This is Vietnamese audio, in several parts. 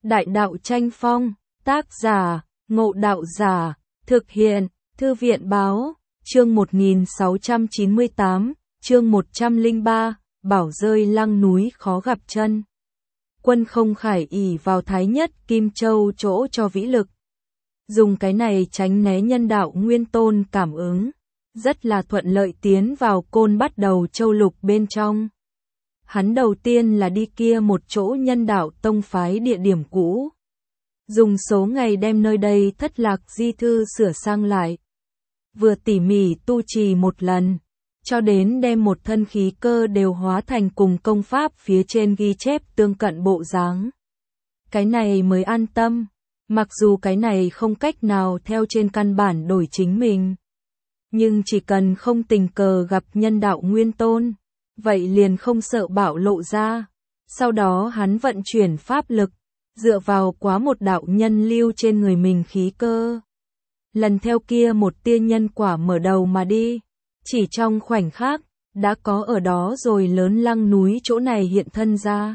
Đại đạo tranh phong, tác giả, Ngộ Đạo Giả, thực hiện, Thư viện báo, chương 1698, chương 103, bảo rơi lăng núi khó gặp chân. Quân không khải ỷ vào Thái Nhất Kim Châu chỗ cho vĩ lực. Dùng cái này tránh né nhân đạo Nguyên Tôn cảm ứng, rất là thuận lợi tiến vào Côn Bắt Đầu Châu Lục bên trong. Hắn đầu tiên là đi kia một chỗ nhân đạo tông phái địa điểm cũ. Dùng số ngày đem nơi đây thất lạc di thư sửa sang lại. Vừa tỉ mỉ tu trì một lần, cho đến đem một thân khí cơ đều hóa thành cùng công pháp phía trên ghi chép tương cận bộ dáng. Cái này mới an tâm, mặc dù cái này không cách nào theo trên căn bản đổi chính mình. Nhưng chỉ cần không tình cờ gặp nhân đạo Nguyên Tôn, vậy liền không sợ bạo lộ ra. Sau đó hắn vận chuyển pháp lực, dựa vào quá một đạo nhân lưu trên người mình khí cơ. Lần theo kia một tia nhân quả mở đầu mà đi, chỉ trong khoảnh khắc, đã có ở đó rồi lớn lăng núi chỗ này hiện thân ra.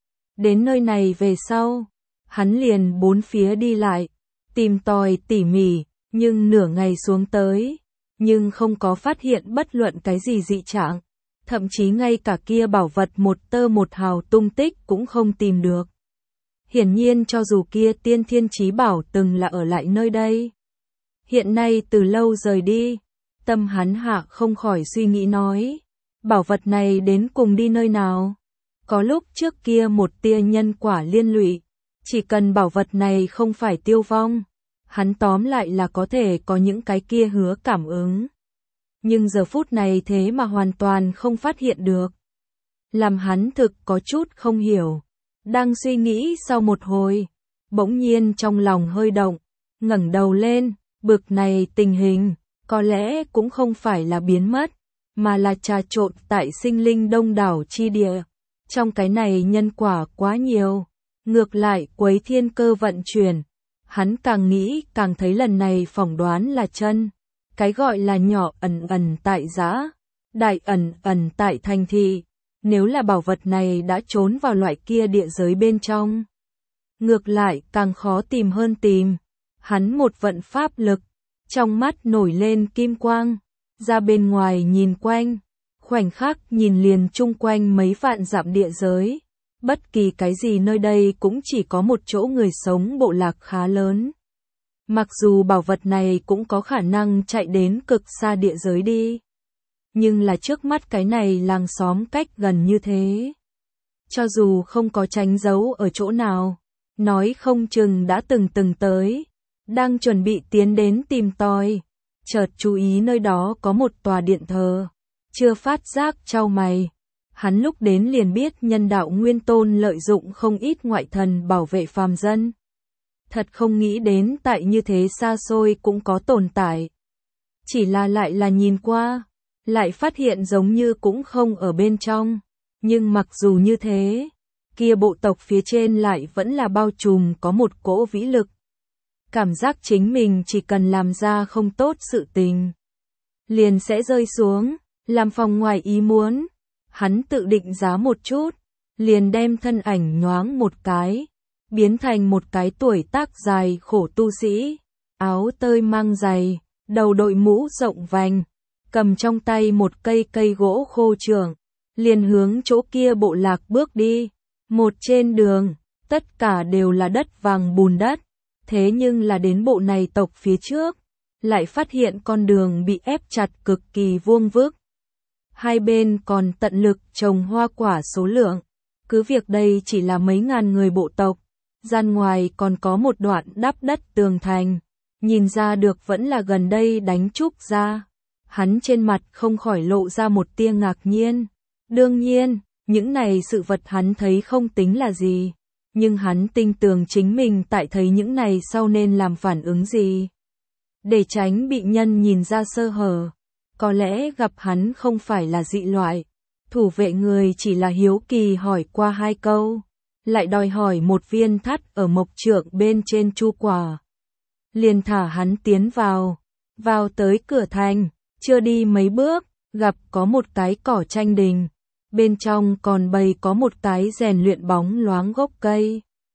Đến nơi này về sau, hắn liền bốn phía đi lại, tìm tòi tỉ mỉ, nhưng nửa ngày xuống tới, nhưng không có phát hiện bất luận cái gì dị trạng. Thậm chí ngay cả kia bảo vật một tơ một hào tung tích cũng không tìm được. Hiển nhiên cho dù kia tiên thiên chí bảo từng là ở lại nơi đây, hiện nay từ lâu rời đi, tâm hắn hạ không khỏi suy nghĩ nói, bảo vật này đến cùng đi nơi nào? Có lúc trước kia một tia nhân quả liên lụy, chỉ cần bảo vật này không phải tiêu vong, hắn tóm lại là có thể có những cái kia hứa cảm ứng. Nhưng giờ phút này thế mà hoàn toàn không phát hiện được. Làm hắn thực có chút không hiểu. Đang suy nghĩ sau một hồi, bỗng nhiên trong lòng hơi động, ngẩng đầu lên, bực này tình hình, có lẽ cũng không phải là biến mất, mà là trà trộn tại sinh linh đông đảo chi địa. Trong cái này nhân quả quá nhiều, ngược lại quấy thiên cơ vận chuyển. Hắn càng nghĩ càng thấy lần này phỏng đoán là chân. Cái gọi là nhỏ ẩn ẩn tại giã, đại ẩn ẩn tại thành thị, nếu là bảo vật này đã trốn vào loại kia địa giới bên trong. Ngược lại càng khó tìm hơn tìm, hắn một vận pháp lực, trong mắt nổi lên kim quang, ra bên ngoài nhìn quanh, khoảnh khắc nhìn liền chung quanh mấy vạn dặm địa giới, bất kỳ cái gì nơi đây cũng chỉ có một chỗ người sống bộ lạc khá lớn. Mặc dù bảo vật này cũng có khả năng chạy đến cực xa địa giới đi, nhưng là trước mắt cái này làng xóm cách gần như thế. Cho dù không có tránh giấu ở chỗ nào, nói không chừng đã từng tới, đang chuẩn bị tiến đến tìm tòi, chợt chú ý nơi đó có một tòa điện thờ, chưa phát giác chau mày. Hắn lúc đến liền biết nhân đạo Nguyên Tôn lợi dụng không ít ngoại thần bảo vệ phàm dân. Thật không nghĩ đến tại như thế xa xôi cũng có tồn tại. Chỉ là lại là nhìn qua, lại phát hiện giống như cũng không ở bên trong. Nhưng mặc dù như thế, kia bộ tộc phía trên lại vẫn là bao trùm có một cỗ vĩ lực. Cảm giác chính mình chỉ cần làm ra không tốt sự tình, liền sẽ rơi xuống, làm phòng ngoài ý muốn. Hắn tự định giá một chút, liền đem thân ảnh nhoáng một cái, biến thành một cái tuổi tác dài khổ tu sĩ, áo tơi mang giày, đầu đội mũ rộng vành, cầm trong tay một cây gỗ khô trường, liền hướng chỗ kia bộ lạc bước đi. Một trên đường, tất cả đều là đất vàng bùn đất, thế nhưng là đến bộ này tộc phía trước, lại phát hiện con đường bị ép chặt cực kỳ vuông vức. Hai bên còn tận lực trồng hoa quả số lượng, cứ việc đây chỉ là mấy ngàn người bộ tộc. Gian ngoài còn có một đoạn đắp đất tường thành, nhìn ra được vẫn là gần đây đánh trúc ra. Hắn trên mặt không khỏi lộ ra một tia ngạc nhiên. Đương nhiên, những này sự vật hắn thấy không tính là gì, nhưng hắn tin tưởng chính mình tại thấy những này sau nên làm phản ứng gì. Để tránh bị nhân nhìn ra sơ hở, có lẽ gặp hắn không phải là dị loại, thủ vệ người chỉ là hiếu kỳ hỏi qua hai câu. Lại đòi hỏi một viên thắt ở mộc trượng bên trên chu quả. Liền thả hắn tiến vào tới cửa thành, chưa đi mấy bước, gặp có một cái cỏ tranh đình, bên trong còn bày có một cái rèn luyện bóng loáng gốc cây.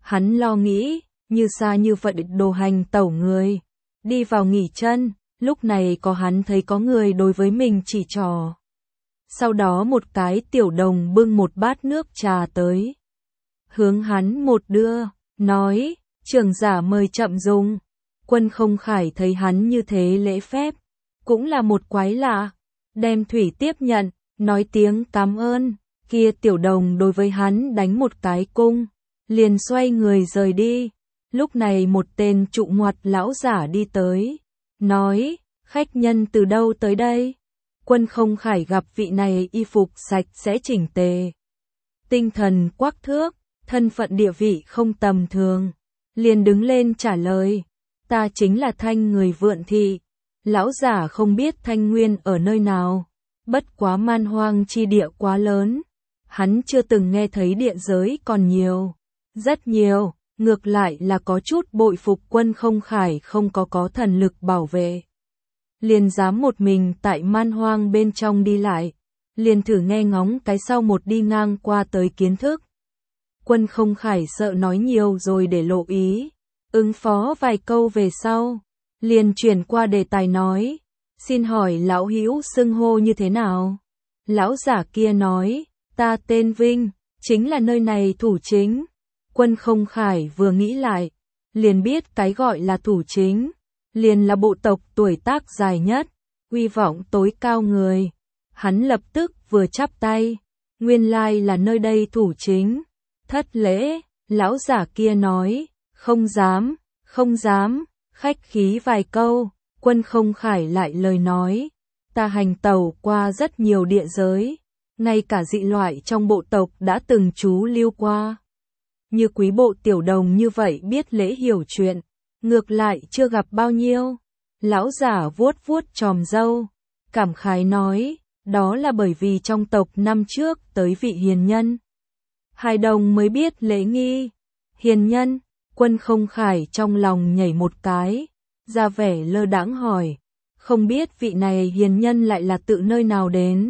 Hắn lo nghĩ, như xa như vậy đồ hành tẩu người. Đi vào nghỉ chân, lúc này có hắn thấy có người đối với mình chỉ trò. Sau đó một cái tiểu đồng bưng một bát nước trà tới. Hướng hắn một đưa, nói, trưởng giả mời chậm dùng. Quân Không Khải thấy hắn như thế lễ phép, cũng là một quái lạ. Đem thủy tiếp nhận, nói tiếng cảm ơn. Kia tiểu đồng đối với hắn đánh một cái cung, liền xoay người rời đi. Lúc này một tên trụ ngoặt lão giả đi tới, nói, khách nhân từ đâu tới đây? Quân Không Khải gặp vị này y phục sạch sẽ chỉnh tề, tinh thần quắc thước, thân phận địa vị không tầm thường, liền đứng lên trả lời, ta chính là Thanh người Vượn Thị. Lão giả không biết Thanh Nguyên ở nơi nào, bất quá man hoang chi địa quá lớn, hắn chưa từng nghe thấy địa giới còn nhiều, rất nhiều, ngược lại là có chút bội phục Quân Không Khải không có thần lực bảo vệ. Liền dám một mình tại man hoang bên trong đi lại, liền thử nghe ngóng cái sau một đi ngang qua tới kiến thức. Quân Không Khải sợ nói nhiều rồi để lộ ý, ứng phó vài câu về sau, liền chuyển qua đề tài nói, xin hỏi lão hữu xưng hô như thế nào? Lão giả kia nói, ta tên Vinh, chính là nơi này thủ chính. Quân Không Khải vừa nghĩ lại, liền biết cái gọi là thủ chính, liền là bộ tộc tuổi tác dài nhất, uy vọng tối cao người. Hắn lập tức vừa chắp tay, nguyên lai là nơi đây thủ chính. Thất lễ, lão giả kia nói, không dám, không dám, khách khí vài câu. Quân Không Khải lại lời nói, ta hành tẩu qua rất nhiều địa giới, ngay cả dị loại trong bộ tộc đã từng trú lưu qua. Như quý bộ tiểu đồng như vậy biết lễ hiểu chuyện, ngược lại chưa gặp bao nhiêu. Lão giả vuốt vuốt chòm râu, cảm khái nói, đó là bởi vì trong tộc năm trước tới vị hiền nhân. Hài đồng mới biết lễ nghi. Hiền nhân, Quân Không Khải trong lòng nhảy một cái, ra vẻ lơ đãng hỏi, không biết vị này hiền nhân lại là tự nơi nào đến.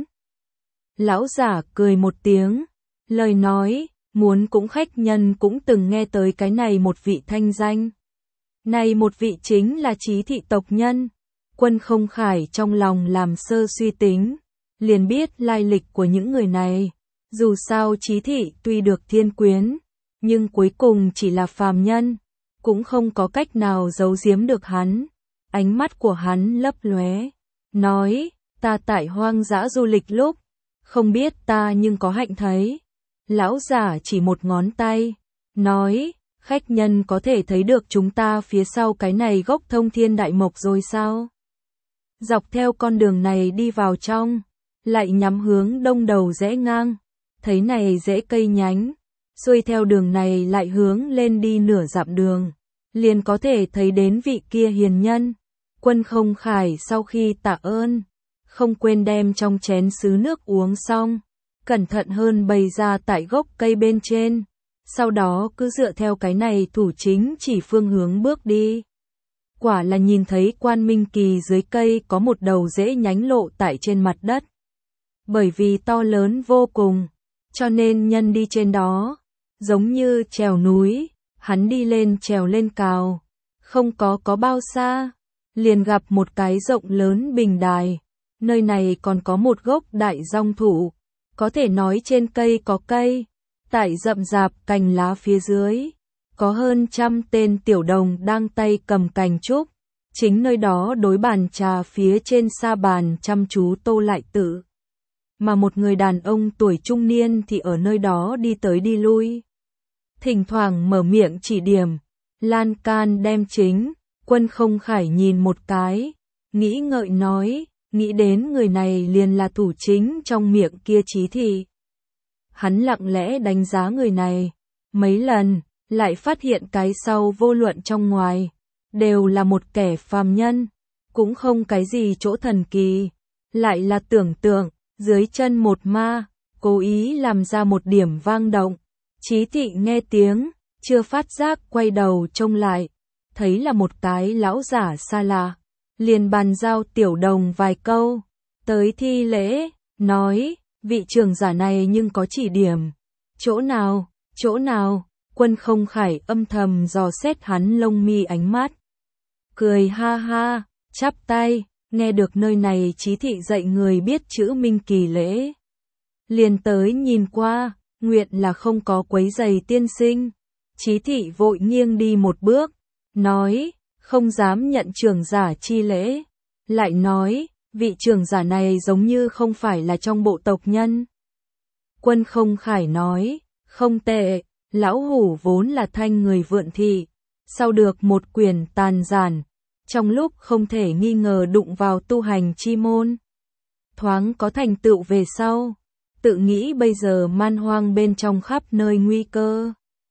Lão giả cười một tiếng, lời nói, muốn cũng khách nhân cũng từng nghe tới cái này một vị thanh danh. Này một vị chính là Chí thị tộc nhân. Quân Không Khải trong lòng làm sơ suy tính, liền biết lai lịch của những người này. Dù sao Chí thị tuy được thiên quyến, nhưng cuối cùng chỉ là phàm nhân, cũng không có cách nào giấu giếm được hắn. Ánh mắt của hắn lấp lóe, nói, ta tại hoang dã du lịch lúc, không biết ta nhưng có hạnh thấy. Lão giả chỉ một ngón tay, nói, khách nhân có thể thấy được chúng ta phía sau cái này gốc Thông Thiên Đại Mộc rồi sao? Dọc theo con đường này đi vào trong, lại nhắm hướng đông đầu rẽ ngang, thấy này rễ cây nhánh, xuôi theo đường này lại hướng lên đi nửa dặm đường, liền có thể thấy đến vị kia hiền nhân. Quân Không Khải sau khi tạ ơn, không quên đem trong chén sứ nước uống xong, cẩn thận hơn bày ra tại gốc cây bên trên, sau đó cứ dựa theo cái này thủ chính chỉ phương hướng bước đi. Quả là nhìn thấy Quan Minh Kỳ dưới cây có một đầu rễ nhánh lộ tại trên mặt đất. Bởi vì to lớn vô cùng, cho nên nhân đi trên đó, giống như trèo núi, hắn đi lên trèo lên cào, không có bao xa, liền gặp một cái rộng lớn bình đài, nơi này còn có một gốc đại dong thụ, có thể nói trên cây có cây, tại rậm rạp cành lá phía dưới, có hơn 100 tên tiểu đồng đang tay cầm cành trúc, chính nơi đó đối bàn trà phía trên sa bàn chăm chú tô lại tự. Mà một người đàn ông tuổi trung niên thì ở nơi đó đi tới đi lui. Thỉnh thoảng mở miệng chỉ điểm, lan can đem chính. Quân Không Khải nhìn một cái, nghĩ ngợi nói, nghĩ đến người này liền là thủ chính trong miệng kia Chí thị. Hắn lặng lẽ đánh giá người này, mấy lần, lại phát hiện cái sau vô luận trong ngoài, đều là một kẻ phàm nhân, cũng không cái gì chỗ thần kỳ, lại là tưởng tượng, dưới chân một ma, cố ý làm ra một điểm vang động. Chí thị nghe tiếng, chưa phát giác quay đầu trông lại, thấy là một cái lão giả xa lạ, liền bàn giao tiểu đồng vài câu, tới thi lễ, nói, vị trưởng giả này nhưng có chỉ điểm, chỗ nào, Quân Không Khải âm thầm dò xét hắn lông mi ánh mắt. Cười ha ha, chắp tay, nghe được nơi này Chí thị dạy người biết chữ Minh Kỳ lễ. Liền tới nhìn qua, nguyện là không có quấy giày tiên sinh. Chí thị vội nghiêng đi một bước, nói, không dám nhận trưởng giả chi lễ. Lại nói, vị trưởng giả này giống như không phải là trong bộ tộc nhân. Quân Không Khải nói, không tệ, lão hủ vốn là thanh người Vượn Thị, sau được một quyền tàn giản, trong lúc không thể nghi ngờ đụng vào tu hành chi môn. Thoáng có thành tựu về sau, tự nghĩ bây giờ man hoang bên trong khắp nơi nguy cơ.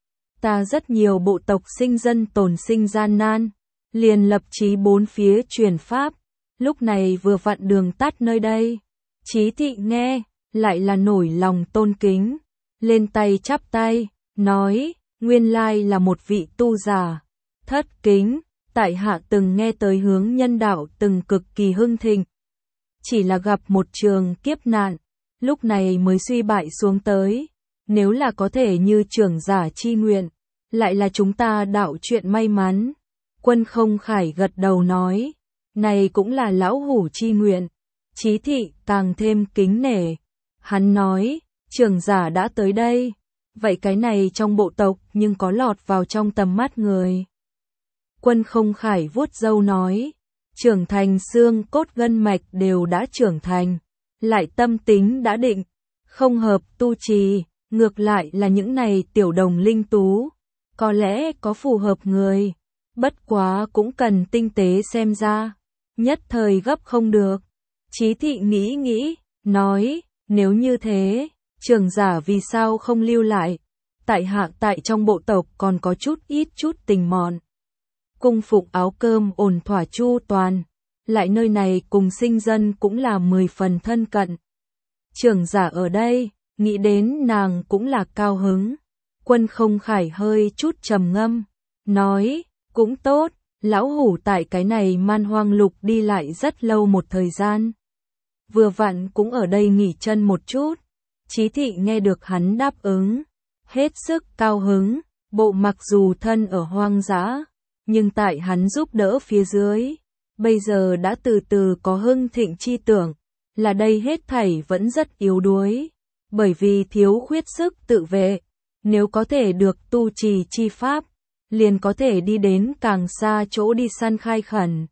Ta rất nhiều bộ tộc sinh dân tồn sinh gian nan, liền lập chí bốn phía truyền pháp, lúc này vừa vặn đường tắt nơi đây. Chí thị nghe, lại là nổi lòng tôn kính, lên tay chắp tay, nói, nguyên lai là một vị tu giả, thất kính, tại hạ từng nghe tới hướng nhân đạo từng cực kỳ hưng thịnh. Chỉ là gặp một trường kiếp nạn, lúc này mới suy bại xuống tới, nếu là có thể như trưởng giả chi nguyện, lại là chúng ta đạo chuyện may mắn. Quân Không Khải gật đầu nói, này cũng là lão hủ chi nguyện. Chí thị càng thêm kính nể. Hắn nói, trưởng giả đã tới đây, vậy cái này trong bộ tộc nhưng có lọt vào trong tầm mắt người. Quân Không Khải vuốt râu nói, trưởng thành xương cốt gân mạch đều đã trưởng thành, lại tâm tính đã định, không hợp tu trì, ngược lại là những này tiểu đồng linh tú, có lẽ có phù hợp người, bất quá cũng cần tinh tế xem ra, nhất thời gấp không được. Chí thị nghĩ nghĩ, nói, nếu như thế, trưởng giả vì sao không lưu lại, tại hạ tại trong bộ tộc còn có chút tình mọn. Cung phục áo cơm ổn thỏa chu toàn, lại nơi này cùng sinh dân cũng là 10 phần thân cận. Trưởng giả ở đây, nghĩ đến nàng cũng là cao hứng. Quân Không Khải hơi chút trầm ngâm, nói, cũng tốt, lão hủ tại cái này man hoang lục đi lại rất lâu một thời gian. Vừa vặn cũng ở đây nghỉ chân một chút. Chí thị nghe được hắn đáp ứng, hết sức cao hứng, bộ mặc dù thân ở hoang dã, nhưng tại hắn giúp đỡ phía dưới, bây giờ đã từ từ có hưng thịnh chi tưởng, là đây hết thảy vẫn rất yếu đuối, bởi vì thiếu khuyết sức tự vệ, nếu có thể được tu trì chi pháp, liền có thể đi đến càng xa chỗ đi săn khai khẩn.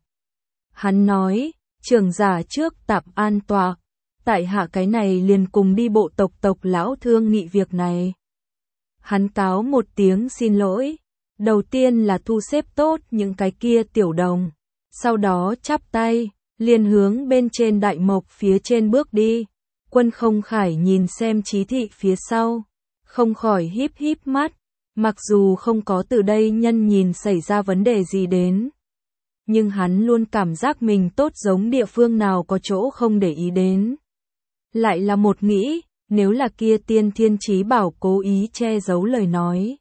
Hắn nói, trưởng giả trước tạm an tọa, tại hạ cái này liền cùng đi bộ tộc lão thương nghị việc này. Hắn cáo một tiếng xin lỗi, đầu tiên là thu xếp tốt những cái kia tiểu đồng, sau đó chắp tay, liền hướng bên trên đại mộc phía trên bước đi. Quân Không Khải nhìn xem Chí thị phía sau, không khỏi híp mắt, mặc dù không có từ đây nhân nhìn xảy ra vấn đề gì đến. Nhưng hắn luôn cảm giác mình tốt giống địa phương nào có chỗ không để ý đến. Lại là một nghĩ, nếu là kia tiên thiên chí bảo cố ý che giấu lời nói,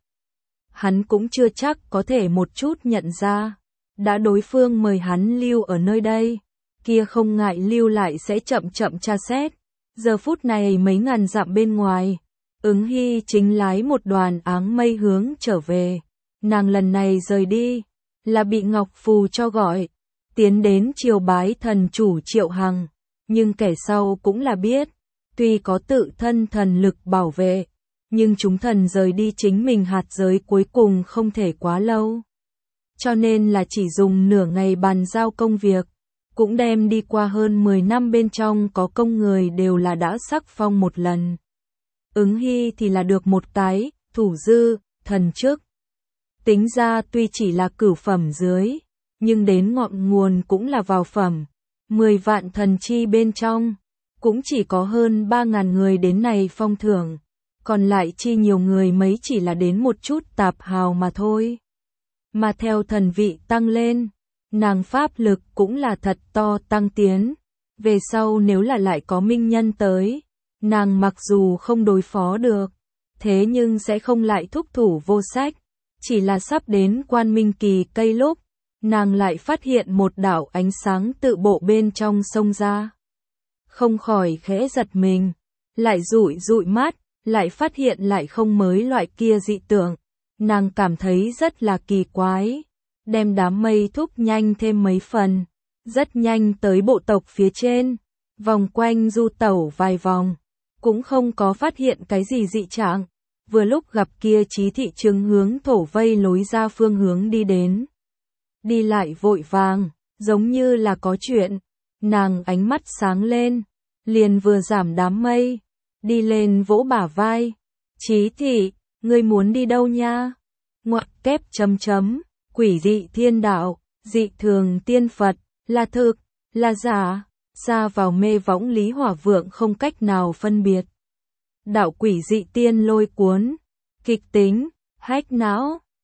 hắn cũng chưa chắc có thể một chút nhận ra. Đã đối phương mời hắn lưu ở nơi đây, kia không ngại lưu lại sẽ chậm tra xét. Giờ phút này mấy ngàn dặm bên ngoài, Ứng Hy chính lái một đoàn áng mây hướng trở về. Nàng lần này rời đi, là bị Ngọc Phù cho gọi, tiến đến triều bái thần chủ Triệu Hằng, nhưng kẻ sau cũng là biết, tuy có tự thân thần lực bảo vệ, nhưng chúng thần rời đi chính mình hạt giới cuối cùng không thể quá lâu. Cho nên là chỉ dùng nửa ngày bàn giao công việc, cũng đem đi qua hơn 10 năm bên trong có công người đều là đã sắc phong một lần. Ứng Hy thì là được một cái, thủ dư, thần chức. Tính ra tuy chỉ là cửu phẩm dưới, nhưng đến ngọn nguồn cũng là vào phẩm. 10 vạn thần chi bên trong, cũng chỉ có hơn 3.000 người đến này phong thưởng, còn lại chi nhiều người mấy chỉ là đến một chút tạp hào mà thôi. Mà theo thần vị tăng lên, nàng pháp lực cũng là thật to tăng tiến. Về sau nếu là lại có minh nhân tới, nàng mặc dù không đối phó được, thế nhưng sẽ không lại thúc thủ vô sách. Chỉ là sắp đến quan minh kỳ cây lúc, nàng lại phát hiện một đạo ánh sáng tự bộ bên trong sông ra. Không khỏi khẽ giật mình, lại dụi mắt, lại phát hiện lại không mới loại kia dị tượng. nàng cảm thấy rất là kỳ quái, đem đám mây thúc nhanh thêm mấy phần, rất nhanh tới bộ tộc phía trên, vòng quanh du tẩu vài vòng, cũng không có phát hiện cái gì dị trạng, vừa lúc gặp kia Chí Thị Trừng hướng thổ vây lối ra phương hướng đi đến. Đi lại vội vàng, giống như là có chuyện, nàng ánh mắt sáng lên, liền vừa giảm đám mây, đi lên vỗ bả vai. Chí Thị, ngươi muốn đi đâu nha? Ngoặc kép chấm chấm, quỷ dị thiên đạo, dị thường tiên Phật, là thực, là giả, xa vào mê võng Lý Hỏa Vượng không cách nào phân biệt. Đạo quỷ dị tiên lôi cuốn, kịch tính, hách não,